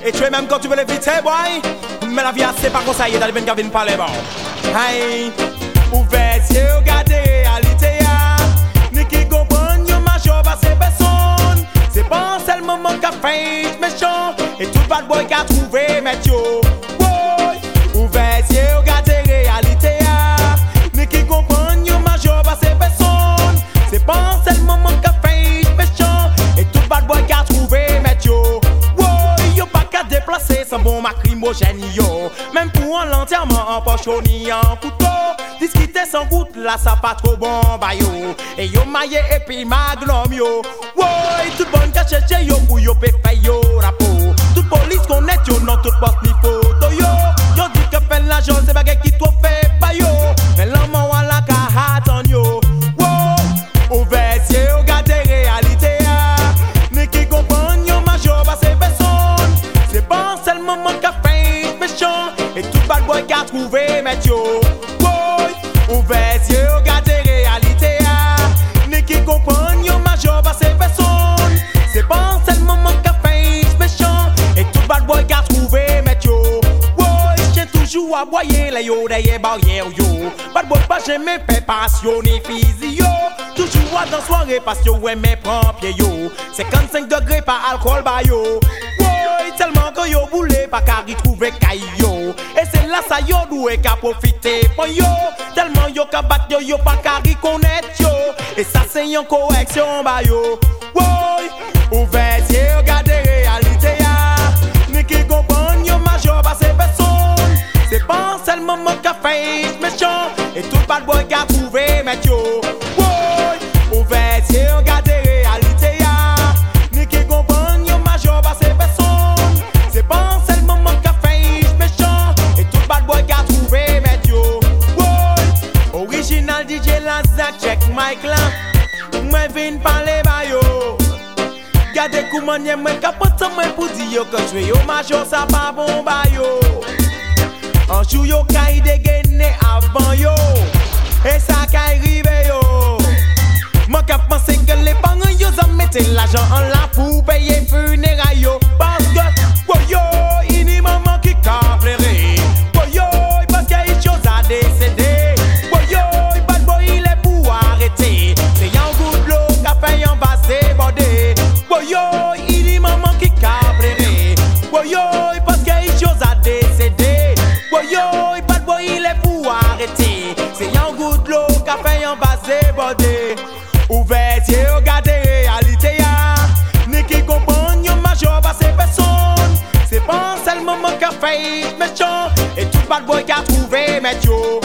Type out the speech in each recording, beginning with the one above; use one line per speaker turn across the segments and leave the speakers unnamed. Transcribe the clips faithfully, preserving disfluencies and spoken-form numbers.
Et tu es même quand tu veux l'éviter, boy. Mais la vie, c'est pas comme ça, il y a des gens qui viennent parler, bon. Hey, ouvert, yeux, regardez réalité, ya. Ni qui comprennent, y'a major, pas ces personnes. C'est pas seulement mon café, méchant. Et tout bad boy qui a trouvé, mais yo. Boy, ouvert, yeux, regardez réalité, ya. Ni qui comprennent, y'a major, pas ces personnes. C'est pas seulement mon café, méchant. Et tout bad boy qui a trouvé, mais yo. Déplacer sans bon macrimogène yo. Même pour un l'entièrement en poche ni en couteau. Discuter sans goutte là ça pas trop bon bah yo. Et yo maillé et puis magnum yo. Woy tout bon cachette yo pour yo pe fay yo rapo. Toute police connaît yo non toute poste ni photo yo. Yo dit que fait l'argent c'est baguette qui trop fait pas yo. Mais l'homme en la carte en yo. Woy ouvert yeux regardez réalité ya. Ni qui comprend yo major pas ces personnes. C'est pas seulement mon café méchant. Et tout bad boy qui a trouvé mais yo. Boy, ouvert yeux, regardez réalité ya. Ni qui comprend yo major pas ces personnes. C'est pas seulement mon café méchant. Et tout bad boy qui a trouvé mais yo. Boy, j'ai toujours aboyé les yo derrière barrière yo. Bad boy pas jamais fait passion ni physio. Toujours dans soirée parce que ouais mes prend pied yo. cinquante-cinq degrés par alcool ba yo. Tellement que yo boulé pas qu'à retrouver caillou. Et c'est là ça yo doué qu'à profiter pour yo. Tellement yo qu'à battre yo yo pas qu'à reconnaître yo. Et ça c'est une correction bah yo. Woy, ouvert yeux, regardez réalité ya. Ni qui comprend yo major pas ces personnes. C'est pas seulement mon café méchant. Et tout bad boy qu'à trouver mais yo. Woy, ouvert yeux, regardez réalité ya. Ni qui comprend yo major pas ces personnes. C'est pas seulement mon café méchant. Et tout bad boy qui a trouvé mais yo. Woy, original D J Lazak check mic là. Moi vin parler ba yo. Gardez comment y'a moi capote moi pour dire yo que je yo major ça pas bon ba yo. En jour yo kay dégainer avant yo. Et ça kay rive yo. Moi qui pensé que les parents yo ont metté l'argent en la pour payer funérailles yo. Parce que woyo, il y a maman qui t'a pleuré. Woyo, parce qu'il y a une chose à décéder. Woyo, bad boy il est pour arrêter. C'est un good blow qui a fait un bas débordé. Woyo, il y a maman qui t'a pleuré. Woyo, parce qu'il y a une chose à décéder. Woyo, bad boy il est pour arrêter. C'est un good blow qui a fait un bas débordé. Ouvert yeux, regardez réalité ya. Ni qui comprend yo major pas ces personnes. C'est pas seulement mon café méchant. Et tout bad boy qui a trouvé mais yo.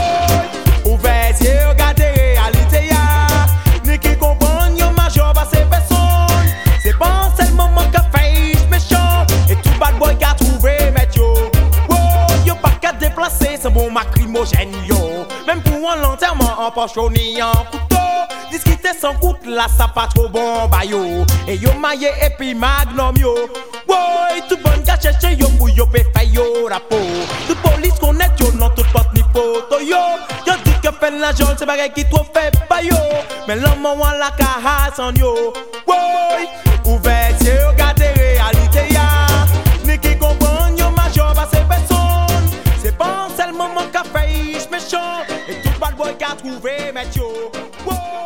Boy, ouvert yeux, regardez réalité ya. Ni qui comprend yo major pas ces personnes. C'est pas seulement mon café méchant. Et tout bad boy qui a trouvé mais yo. Boy, yo pas qu'à déplacer c'est bon macrimogène yo. Même pour un l'enterrement en poche ni en couteau. Discuter sans goutte là ça pas trop bon bah yo. Et yo maillé et puis magnum yo. Boy tout bon gars chercher yo pour yo pe fay yo rapo. Toute police connaît yo non toute poste ni photo yo. Yo dit que fait l'argent c'est baguette qui trop fait pas yo. Mais l'homme en la cahasse en yo. Boy ouvert yeux, regardez réalité ya. Ni qui comprend yo major pas ces personnes. C'est pas seulement mon café méchant. Et tout bad boy qui a trouvé mais yo. Boy